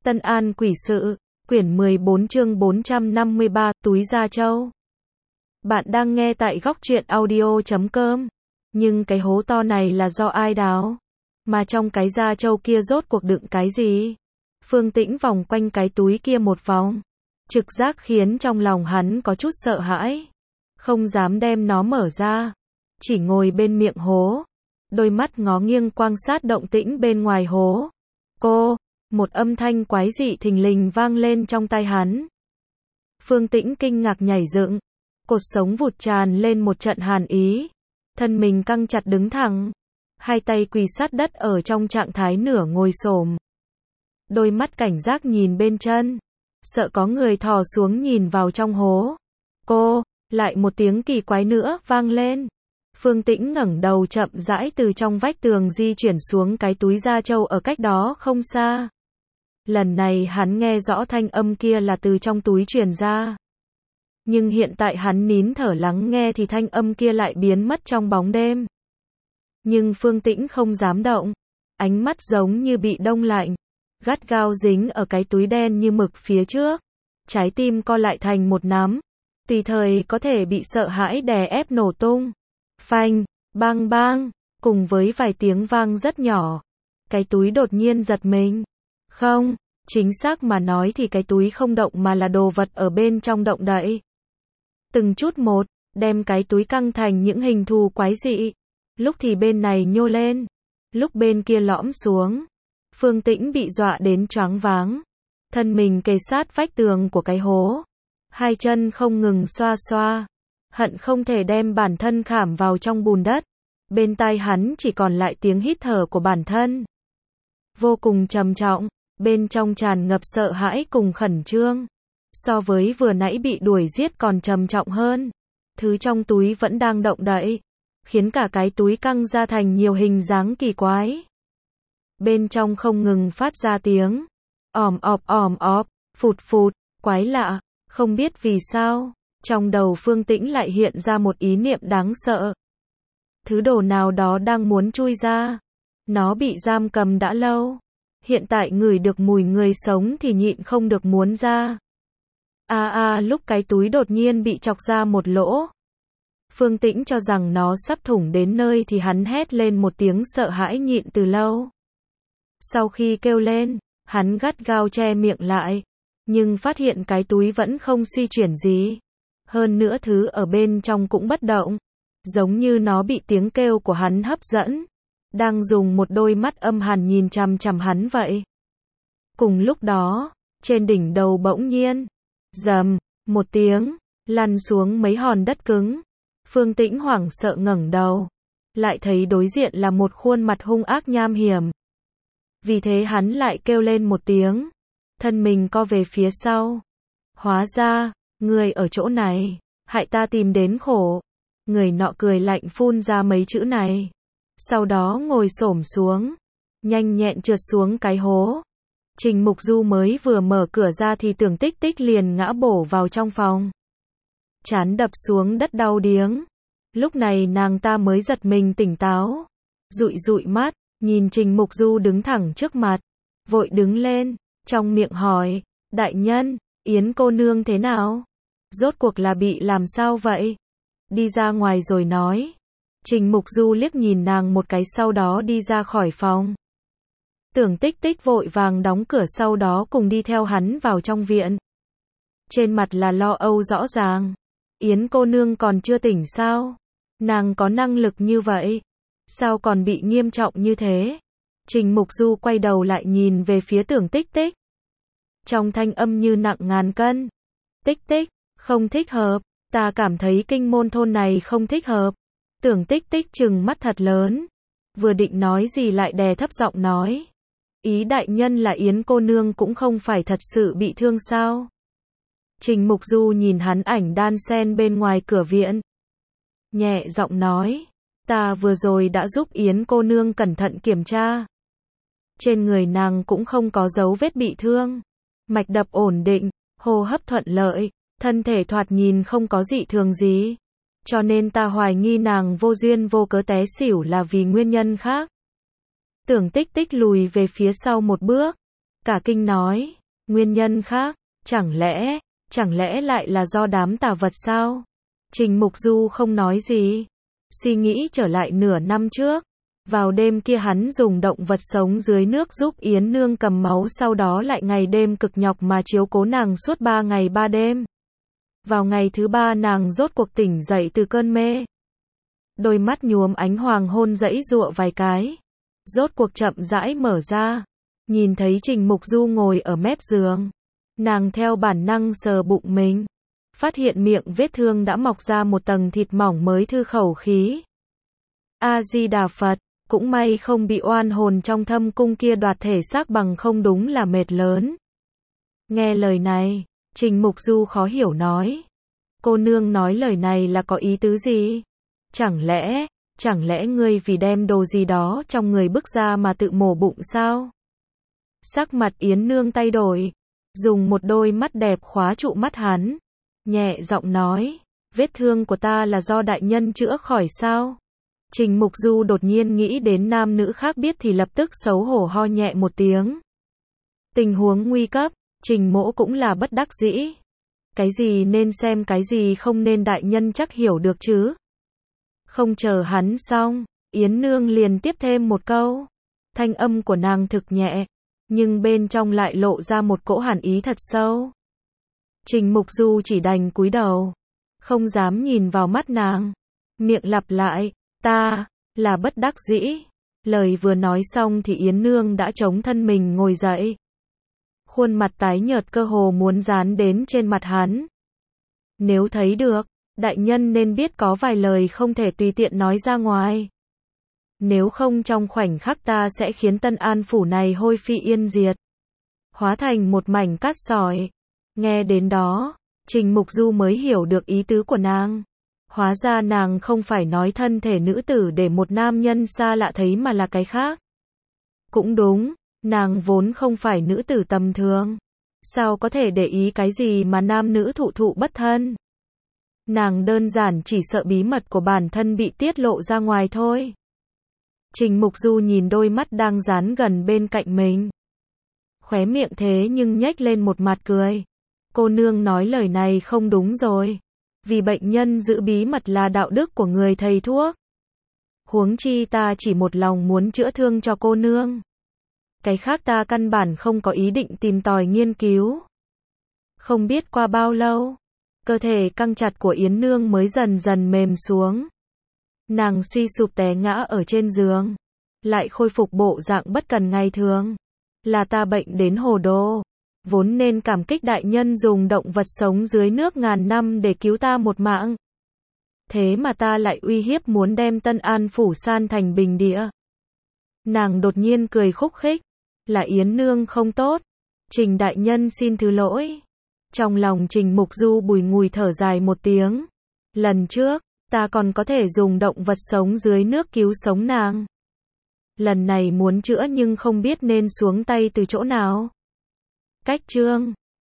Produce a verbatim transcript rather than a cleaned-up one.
Tân An Quỷ Sự, quyển mười bốn chương bốn trăm năm mươi ba, Túi Da Trâu. Bạn đang nghe tại góc truyện audio chấm com. Nhưng cái hố to này là do ai đào? Mà trong cái da trâu kia rốt cuộc đựng cái gì? Phương Tĩnh vòng quanh cái túi kia một vòng. Trực giác khiến trong lòng hắn có chút sợ hãi. Không dám đem nó mở ra. Chỉ ngồi bên miệng hố. Đôi mắt ngó nghiêng quan sát động tĩnh bên ngoài hố. Cô! Một âm thanh quái dị thình lình vang lên trong tai hắn. Phương Tĩnh kinh ngạc nhảy dựng. Cột sống vụt tràn lên một trận hàn ý. Thân mình căng chặt đứng thẳng. Hai tay quỳ sát đất ở trong trạng thái nửa ngồi xổm. Đôi mắt cảnh giác nhìn bên chân. Sợ có người thò xuống nhìn vào trong hố. Cô! Lại một tiếng kỳ quái nữa vang lên. Phương Tĩnh ngẩng đầu chậm rãi từ trong vách tường di chuyển xuống cái túi da trâu ở cách đó không xa. Lần này hắn nghe rõ thanh âm kia là từ trong túi truyền ra. Nhưng hiện tại hắn nín thở lắng nghe thì thanh âm kia lại biến mất trong bóng đêm. Nhưng Phương Tĩnh không dám động. Ánh mắt giống như bị đông lạnh. Gắt gao dính ở cái túi đen như mực phía trước. Trái tim co lại thành một nắm. Tùy thời có thể bị sợ hãi đè ép nổ tung. Phanh, bang bang, cùng với vài tiếng vang rất nhỏ. Cái túi đột nhiên giật mình. Không, chính xác mà nói thì cái túi không động mà là đồ vật ở bên trong động đậy. Từng chút một, đem cái túi căng thành những hình thù quái dị. Lúc thì bên này nhô lên, lúc bên kia lõm xuống. Phương Tĩnh bị dọa đến choáng váng. Thân mình kề sát vách tường của cái hố. Hai chân không ngừng xoa xoa. Hận không thể đem bản thân khảm vào trong bùn đất. Bên tai hắn chỉ còn lại tiếng hít thở của bản thân. Vô cùng trầm trọng, bên trong tràn ngập sợ hãi cùng khẩn trương. So với vừa nãy bị đuổi giết còn trầm trọng hơn. Thứ trong túi vẫn đang động đậy, khiến cả cái túi căng ra thành nhiều hình dáng kỳ quái. Bên trong không ngừng phát ra tiếng òm ọp òm ọp, phụt phụt, quái lạ, không biết vì sao. Trong đầu Phương Tĩnh lại hiện ra một ý niệm đáng sợ. Thứ đồ nào đó đang muốn chui ra. Nó bị giam cầm đã lâu. Hiện tại ngửi được mùi người sống thì nhịn không được muốn ra. A a lúc cái túi đột nhiên bị chọc ra một lỗ. Phương Tĩnh cho rằng nó sắp thủng đến nơi thì hắn hét lên một tiếng sợ hãi nhịn từ lâu. Sau khi kêu lên, hắn gắt gao che miệng lại. Nhưng phát hiện cái túi vẫn không suy chuyển gì. Hơn nữa thứ ở bên trong cũng bất động. Giống như nó bị tiếng kêu của hắn hấp dẫn. Đang dùng một đôi mắt âm hàn nhìn chằm chằm hắn vậy. Cùng lúc đó, trên đỉnh đầu bỗng nhiên, rầm, một tiếng, lăn xuống mấy hòn đất cứng. Phương Tĩnh hoảng sợ ngẩng đầu. Lại thấy đối diện là một khuôn mặt hung ác nham hiểm. Vì thế hắn lại kêu lên một tiếng. Thân mình co về phía sau. Hóa ra, người ở chỗ này, hại ta tìm đến khổ. Người nọ cười lạnh phun ra mấy chữ này. Sau đó ngồi xổm xuống. Nhanh nhẹn trượt xuống cái hố. Trình Mục Du mới vừa mở cửa ra thì Tưởng Tích Tích liền ngã bổ vào trong phòng. Trán đập xuống đất đau điếng. Lúc này nàng ta mới giật mình tỉnh táo. Dụi dụi mắt, nhìn Trình Mục Du đứng thẳng trước mặt. Vội đứng lên, trong miệng hỏi, đại nhân, Yến cô nương thế nào? Rốt cuộc là bị làm sao vậy? Đi ra ngoài rồi nói. Trình Mục Du liếc nhìn nàng một cái sau đó đi ra khỏi phòng. Tưởng Tích Tích vội vàng đóng cửa sau đó cùng đi theo hắn vào trong viện. Trên mặt là lo âu rõ ràng. Yến cô nương còn chưa tỉnh sao? Nàng có năng lực như vậy? Sao còn bị nghiêm trọng như thế? Trình Mục Du quay đầu lại nhìn về phía Tưởng Tích Tích. Trong thanh âm như nặng ngàn cân. Tích Tích, không thích hợp. Ta cảm thấy kinh môn thôn này không thích hợp. Tưởng Tích Tích trừng mắt thật lớn. Vừa định nói gì lại đè thấp giọng nói. Ý đại nhân là Yến cô nương cũng không phải thật sự bị thương sao? Trình Mục Du nhìn hắn ảnh đan sen bên ngoài cửa viện. Nhẹ giọng nói. Ta vừa rồi đã giúp Yến cô nương cẩn thận kiểm tra. Trên người nàng cũng không có dấu vết bị thương. Mạch đập ổn định, hô hấp thuận lợi, thân thể thoạt nhìn không có dị thường gì. Cho nên ta hoài nghi nàng vô duyên vô cớ té xỉu là vì nguyên nhân khác. Tưởng Tích Tích lùi về phía sau một bước. cả kinh nói, nguyên nhân khác, chẳng lẽ, chẳng lẽ lại là do đám tà vật sao? Trình Mục Du không nói gì, suy nghĩ trở lại nửa năm trước. Vào đêm kia hắn dùng động vật sống dưới nước giúp Yến Nương cầm máu, sau đó lại ngày đêm cực nhọc mà chiếu cố nàng suốt ba ngày ba đêm. Vào ngày thứ ba nàng rốt cuộc tỉnh dậy từ cơn mê. Đôi mắt nhuốm ánh hoàng hôn giãy giụa vài cái. Rốt cuộc chậm rãi mở ra. Nhìn thấy Trình Mục Du ngồi ở mép giường. Nàng theo bản năng sờ bụng mình. Phát hiện miệng vết thương đã mọc ra một tầng thịt mỏng mới thư khẩu khí. A-di-đà Phật, cũng may không bị oan hồn trong thâm cung kia đoạt thể xác, bằng không đúng là mệt lớn. Nghe lời này, Trình Mục Du khó hiểu nói. Cô nương nói lời này là có ý tứ gì? Chẳng lẽ, chẳng lẽ ngươi vì đem đồ gì đó trong người bức ra mà tự mổ bụng sao? Sắc mặt Yến Nương thay đổi, dùng một đôi mắt đẹp khóa trụ mắt hắn, nhẹ giọng nói, vết thương của ta là do đại nhân chữa khỏi sao? Trình Mục Du đột nhiên nghĩ đến nam nữ khác biết thì lập tức xấu hổ ho nhẹ một tiếng. Tình huống nguy cấp, Trình Mỗ cũng là bất đắc dĩ. Cái gì nên xem cái gì không nên đại nhân chắc hiểu được chứ. Không chờ hắn xong, Yến Nương liền tiếp thêm một câu. Thanh âm của nàng thực nhẹ, nhưng bên trong lại lộ ra một cỗ hàn ý thật sâu. Trình Mục Du chỉ đành cúi đầu, không dám nhìn vào mắt nàng. Miệng lặp lại, ta, là bất đắc dĩ. Lời vừa nói xong thì Yến Nương đã chống thân mình ngồi dậy. Khuôn mặt tái nhợt cơ hồ muốn dán đến trên mặt hắn. Nếu thấy được, đại nhân nên biết có vài lời không thể tùy tiện nói ra ngoài. Nếu không trong khoảnh khắc ta sẽ khiến Tân An phủ này hôi phi yên diệt. Hóa thành một mảnh cát sỏi. Nghe đến đó, Trình Mục Du mới hiểu được ý tứ của nàng. Hóa ra nàng không phải nói thân thể nữ tử để một nam nhân xa lạ thấy mà là cái khác. Cũng đúng, nàng vốn không phải nữ tử tầm thường. Sao có thể để ý cái gì mà nam nữ thụ thụ bất thân? Nàng đơn giản chỉ sợ bí mật của bản thân bị tiết lộ ra ngoài thôi. Trình Mục Du nhìn đôi mắt đang dán gần bên cạnh mình. Khóe miệng thế nhưng nhếch lên một mặt cười. Cô nương nói lời này không đúng rồi. Vì bệnh nhân giữ bí mật là đạo đức của người thầy thuốc. Huống chi ta chỉ một lòng muốn chữa thương cho cô nương. Cái khác ta căn bản không có ý định tìm tòi nghiên cứu. Không biết qua bao lâu, cơ thể căng chặt của Yến Nương mới dần dần mềm xuống. Nàng suy sụp té ngã ở trên giường, lại khôi phục bộ dạng bất cần ngày thường. Là ta bệnh đến hồ đồ, vốn nên cảm kích đại nhân dùng động vật sống dưới nước ngàn năm để cứu ta một mạng. Thế mà ta lại uy hiếp muốn đem Tân An phủ san thành bình địa. Nàng đột nhiên cười khúc khích, là Yến Nương không tốt. Trình đại nhân xin thứ lỗi. Trong lòng Trình Mục Du bùi ngùi thở dài một tiếng. Lần trước, ta còn có thể dùng động vật sống dưới nước cứu sống nàng. Lần này muốn chữa nhưng không biết nên xuống tay từ chỗ nào. Cách chương